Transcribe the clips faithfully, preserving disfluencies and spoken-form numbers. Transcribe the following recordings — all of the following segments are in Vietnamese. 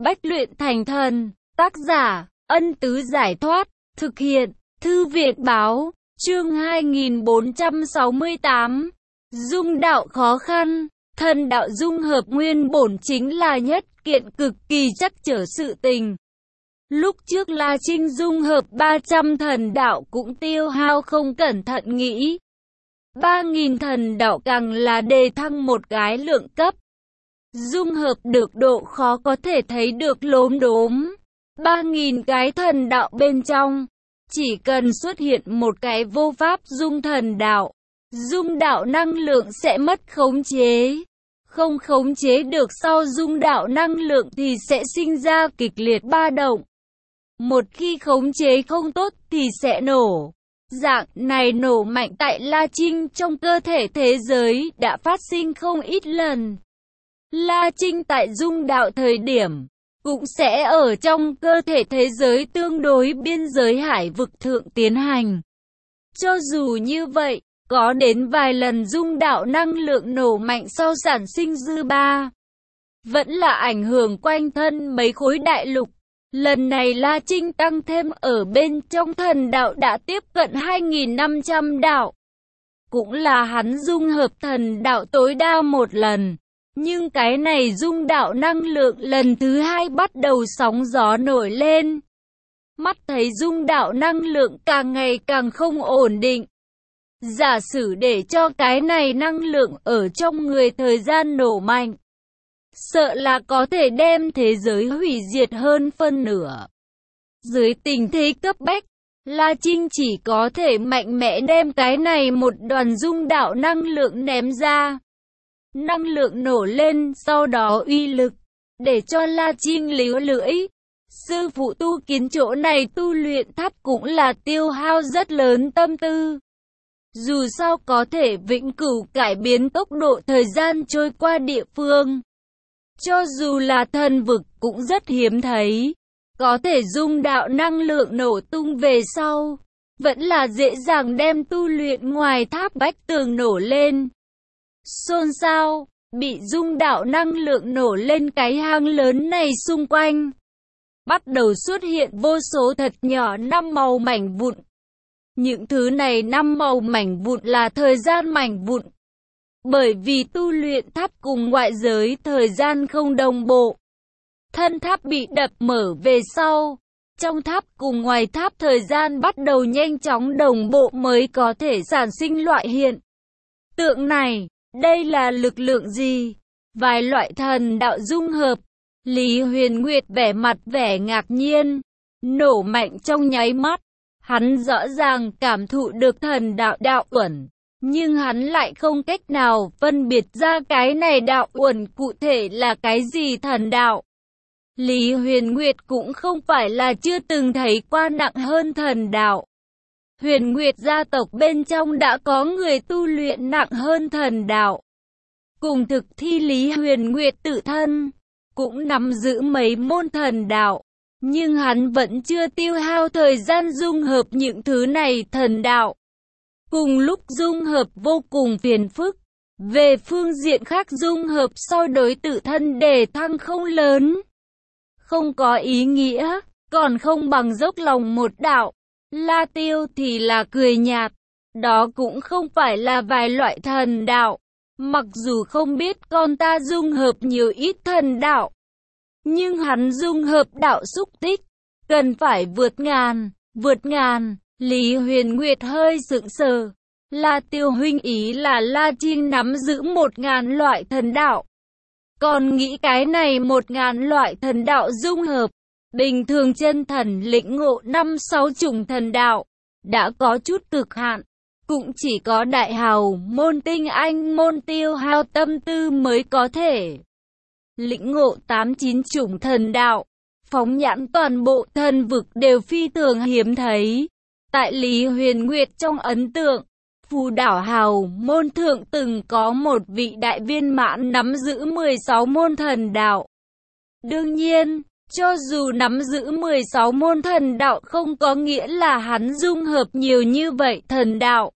bách luyện thành thần. Tác giả, Ân Tứ Giải Thoát. Thực hiện, Thư viện Báo. Chương hai nghìn bốn trăm sáu mươi tám. Dung đạo khó khăn. Thần đạo dung hợp nguyên bổn chính là nhất kiện cực kỳ chắc trở sự tình. Lúc trước La Trinh dung hợp ba trăm thần đạo cũng tiêu hao không cẩn thận nghĩ. ba nghìn thần đạo càng là đề thăng một cái lượng cấp. Dung hợp được độ khó có thể thấy được lốm đốm. ba nghìn cái thần đạo bên trong. Chỉ cần xuất hiện một cái vô pháp dung thần đạo. Dung đạo năng lượng sẽ mất khống chế. Không khống chế được sau dung đạo năng lượng thì sẽ sinh ra kịch liệt ba động. Một khi khống chế không tốt thì sẽ nổ. Dạng này nổ mạnh tại La Trinh trong cơ thể thế giới đã phát sinh không ít lần. La Trinh tại dung đạo thời điểm cũng sẽ ở trong cơ thể thế giới tương đối biên giới hải vực thượng tiến hành. Cho dù như vậy, có đến vài lần dung đạo năng lượng nổ mạnh sau sản sinh dư ba. Vẫn là ảnh hưởng quanh thân mấy khối đại lục. Lần này La Trinh tăng thêm ở bên trong thần đạo đã tiếp cận hai nghìn năm trăm đạo. Cũng là hắn dung hợp thần đạo tối đa một lần. Nhưng cái này dung đạo năng lượng lần thứ hai bắt đầu sóng gió nổi lên. Mắt thấy dung đạo năng lượng càng ngày càng không ổn định. Giả sử để cho cái này năng lượng ở trong người thời gian nổ mạnh. Sợ là có thể đem thế giới hủy diệt hơn phân nửa. Dưới tình thế cấp bách, La Trinh chỉ có thể mạnh mẽ đem cái này một đoàn dung đạo năng lượng ném ra. Năng lượng nổ lên, sau đó uy lực, để cho La Trinh líu lưỡi. Sư phụ tu kiến chỗ này tu luyện tháp cũng là tiêu hao rất lớn tâm tư. Dù sao có thể vĩnh cửu cải biến tốc độ thời gian trôi qua địa phương. Cho dù là thần vực cũng rất hiếm thấy. Có thể dung đạo năng lượng nổ tung về sau. Vẫn là dễ dàng đem tu luyện ngoài tháp bách tường nổ lên. Xôn xao, bị dung đạo năng lượng nổ lên cái hang lớn này xung quanh. Bắt đầu xuất hiện vô số thật nhỏ năm màu mảnh vụn. Những thứ này năm màu mảnh vụn là thời gian mảnh vụn. Bởi vì tu luyện tháp cùng ngoại giới thời gian không đồng bộ. Thân tháp bị đập mở về sau. Trong tháp cùng ngoài tháp thời gian bắt đầu nhanh chóng đồng bộ mới có thể sản sinh loại hiện tượng này. Đây là lực lượng gì? Vài loại thần đạo dung hợp. Lý Huyền Nguyệt vẻ mặt vẻ ngạc nhiên. Nổ mạnh trong nháy mắt. Hắn rõ ràng cảm thụ được thần đạo đạo uẩn. Nhưng hắn lại không cách nào phân biệt ra cái này đạo uẩn cụ thể là cái gì thần đạo. Lý Huyền Nguyệt cũng không phải là chưa từng thấy qua nặng hơn thần đạo. Huyền Nguyệt gia tộc bên trong đã có người tu luyện nặng hơn thần đạo. Cùng thực thi Lý Huyền Nguyệt tự thân, cũng nắm giữ mấy môn thần đạo. Nhưng hắn vẫn chưa tiêu hao thời gian dung hợp những thứ này thần đạo. Cùng lúc dung hợp vô cùng phiền phức. Về phương diện khác dung hợp so đối tự thân đề thăng không lớn. Không có ý nghĩa, còn không bằng dốc lòng một đạo. La Tiêu thì là cười nhạt. Đó cũng không phải là vài loại thần đạo. Mặc dù không biết con ta dung hợp nhiều ít thần đạo. Nhưng hắn dung hợp đạo xúc tích. Cần phải vượt ngàn, vượt ngàn. Lý Huyền Nguyệt hơi sững sờ. La Tiêu huynh ý là La Trinh nắm giữ một ngàn loại thần đạo. Còn nghĩ cái này một ngàn loại thần đạo dung hợp. Bình thường chân thần lĩnh ngộ năm sáu chủng thần đạo. Đã có chút cực hạn. Cũng chỉ có đại hào, môn tinh anh, môn tiêu hao tâm tư mới có thể lĩnh ngộ tám chín chủng thần đạo. Phóng nhãn toàn bộ thần vực đều phi thường hiếm thấy. Tại Lý Huyền Nguyệt trong ấn tượng, Phù Đảo Hào môn thượng từng có một vị đại viên mãn nắm giữ mười sáu môn thần đạo. Đương nhiên, cho dù nắm giữ mười sáu môn thần đạo không có nghĩa là hắn dung hợp nhiều như vậy thần đạo.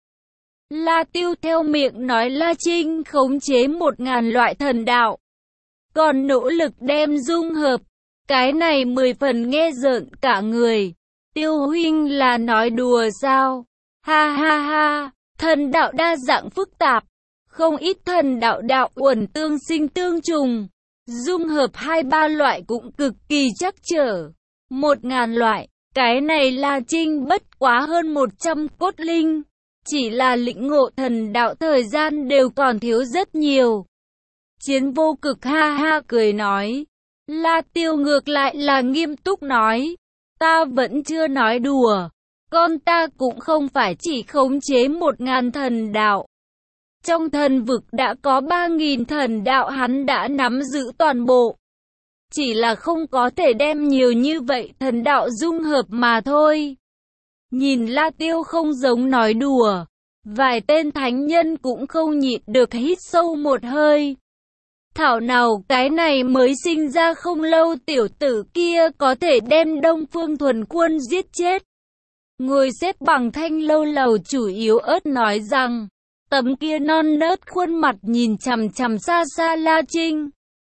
La Tiêu theo miệng nói La Trinh khống chế một ngàn loại thần đạo. Còn nỗ lực đem dung hợp. Cái này mười phần nghe rợn cả người. Tiêu huynh là nói đùa sao? Ha ha ha, thần đạo đa dạng phức tạp. Không ít thần đạo đạo uẩn tương sinh tương trùng. Dung hợp hai ba loại cũng cực kỳ chắc trở. Một ngàn loại, cái này La Trinh bất quá hơn một trăm cốt linh. Chỉ là lĩnh ngộ thần đạo thời gian đều còn thiếu rất nhiều. Chiến Vô Cực ha ha cười nói. La Tiêu ngược lại là nghiêm túc nói. Ta vẫn chưa nói đùa. Con ta cũng không phải chỉ khống chế một ngàn thần đạo. Trong thần vực đã có ba nghìn thần đạo hắn đã nắm giữ toàn bộ. Chỉ là không có thể đem nhiều như vậy thần đạo dung hợp mà thôi. Nhìn La Tiêu không giống nói đùa. Vài tên thánh nhân cũng không nhịn được hít sâu một hơi. Thảo nào cái này mới sinh ra không lâu tiểu tử kia có thể đem Đông Phương Thuần Quân giết chết. Ngồi xếp bằng Thanh Lâu Lầu chủ yếu ớt nói rằng, tấm kia non nớt khuôn mặt nhìn chằm chằm xa xa La Trinh.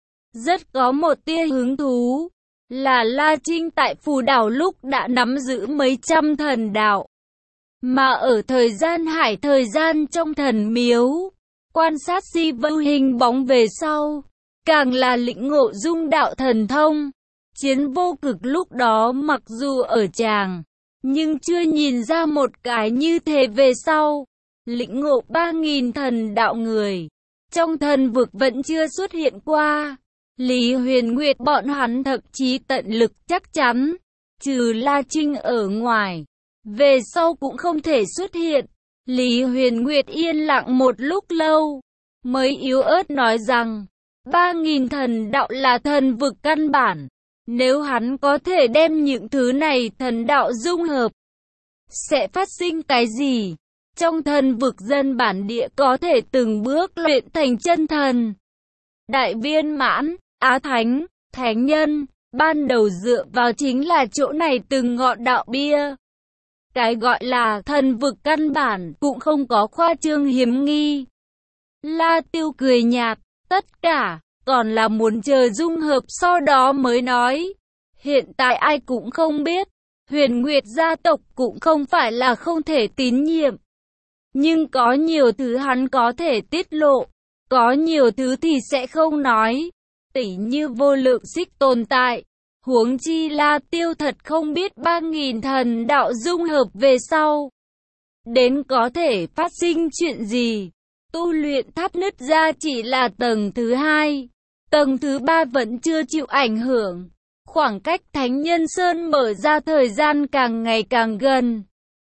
Rất có một tia hứng thú, là La Trinh tại Phù Đảo lúc đã nắm giữ mấy trăm thần đạo. Mà ở thời gian hải thời gian trong thần miếu, quan sát si vưu hình bóng về sau, càng là lĩnh ngộ dung đạo thần thông. Chiến Vô Cực lúc đó mặc dù ở tràng, nhưng chưa nhìn ra một cái như thế về sau. Lĩnh ngộ ba nghìn thần đạo người, trong thần vực vẫn chưa xuất hiện qua. Lý Huyền Nguyệt bọn hắn thậm chí tận lực chắc chắn, trừ La Trinh ở ngoài, về sau cũng không thể xuất hiện. Lý Huyền Nguyệt yên lặng một lúc lâu, mới yếu ớt nói rằng, ba nghìn thần đạo là thần vực căn bản. Nếu hắn có thể đem những thứ này thần đạo dung hợp, sẽ phát sinh cái gì? Trong thần vực dân bản địa có thể từng bước luyện thành chân thần. Đại viên mãn, á thánh, thánh nhân, ban đầu dựa vào chính là chỗ này từng ngọn đạo bia. Cái gọi là thần vực căn bản cũng không có khoa trương hiếm nghi. La Tiêu cười nhạt, tất cả, còn là muốn chờ dung hợp sau đó mới nói. Hiện tại ai cũng không biết, Huyền Nguyệt gia tộc cũng không phải là không thể tín nhiệm. Nhưng có nhiều thứ hắn có thể tiết lộ, có nhiều thứ thì sẽ không nói. Tỉ như vô lượng xích tồn tại. Huống chi La Tiêu thật không biết ba nghìn thần đạo dung hợp về sau. Đến có thể phát sinh chuyện gì. Tu luyện tháp nứt ra chỉ là tầng thứ hai. Tầng thứ ba vẫn chưa chịu ảnh hưởng. Khoảng cách Thánh Nhân Sơn mở ra thời gian càng ngày càng gần.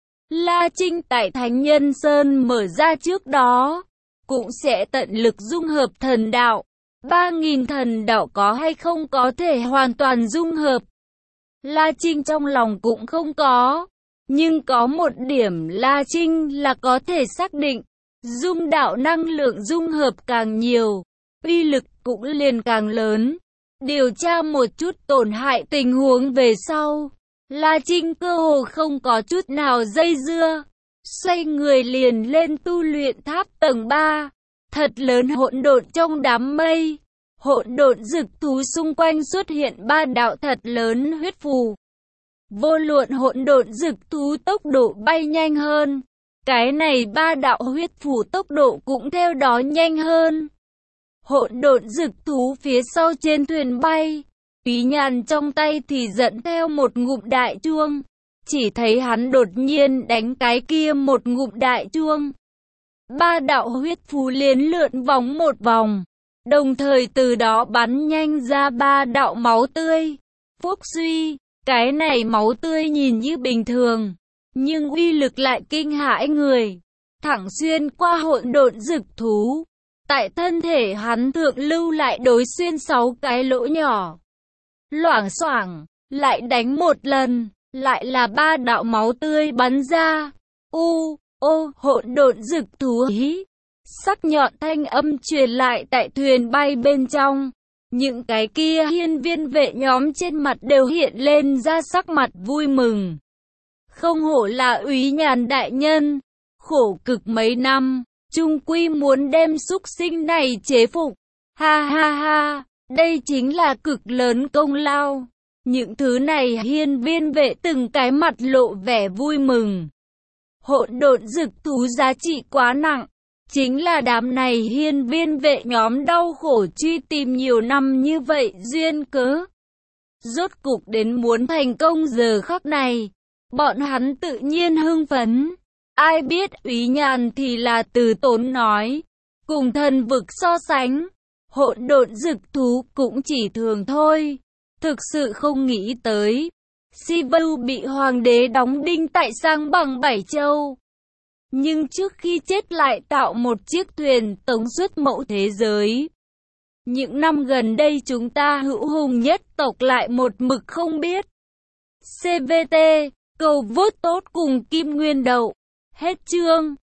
La Trinh tại Thánh Nhân Sơn mở ra trước đó, cũng sẽ tận lực dung hợp thần đạo. Ba nghìn thần đạo có hay không có thể hoàn toàn dung hợp. La Trinh trong lòng cũng không có. Nhưng có một điểm La Trinh là có thể xác định. Dung đạo năng lượng dung hợp càng nhiều, uy lực cũng liền càng lớn. Điều tra một chút tổn hại tình huống về sau. La Trinh cơ hồ không có chút nào dây dưa. Xoay người liền lên tu luyện tháp tầng ba. Thật lớn hỗn độn trong đám mây. Hỗn độn dực thú xung quanh xuất hiện ba đạo thật lớn huyết phù. Vô luận hỗn độn dực thú tốc độ bay nhanh hơn. Cái này ba đạo huyết phù tốc độ cũng theo đó nhanh hơn. Hỗn độn dực thú phía sau trên thuyền bay. Úy Nhàn trong tay thì dẫn theo một ngụm đại chuông. Chỉ thấy hắn đột nhiên đánh cái kia một ngụm đại chuông. Ba đạo huyết phù liền lượn vòng một vòng. Đồng thời từ đó bắn nhanh ra ba đạo máu tươi. Phúc suy, cái này máu tươi nhìn như bình thường, nhưng uy lực lại kinh hãi người. Thẳng xuyên qua hỗn độn dực thú. Tại thân thể hắn thượng lưu lại đối xuyên sáu cái lỗ nhỏ. Loảng xoảng, lại đánh một lần, lại là ba đạo máu tươi bắn ra. U, ô, hỗn độn dực thú hí. Sắc nhọn thanh âm truyền lại tại thuyền bay bên trong. Những cái kia hiên viên vệ nhóm trên mặt đều hiện lên ra sắc mặt vui mừng. Không hổ là Úy Nhàn đại nhân. Khổ cực mấy năm, chung quy muốn đem súc sinh này chế phục. Ha ha ha, đây chính là cực lớn công lao. Những thứ này hiên viên vệ từng cái mặt lộ vẻ vui mừng. Hỗn độn dực thú giá trị quá nặng. Chính là đám này hiên viên vệ nhóm đau khổ truy tìm nhiều năm như vậy duyên cớ. Rốt cục đến muốn thành công giờ khắc này. Bọn hắn tự nhiên hưng phấn. Ai biết Úy Nhàn thì là từ tốn nói. Cùng thần vực so sánh. Hỗn độn dực thú cũng chỉ thường thôi. Thực sự không nghĩ tới. Sivu bị hoàng đế đóng đinh tại sang bằng bảy châu. Nhưng trước khi chết lại tạo một chiếc thuyền tống xuất mẫu thế giới. Những năm gần đây chúng ta hữu hùng nhất tộc lại một mực không biết. xê vê tê, cầu vote tốt cùng Kim Nguyên Đậu. Hết chương.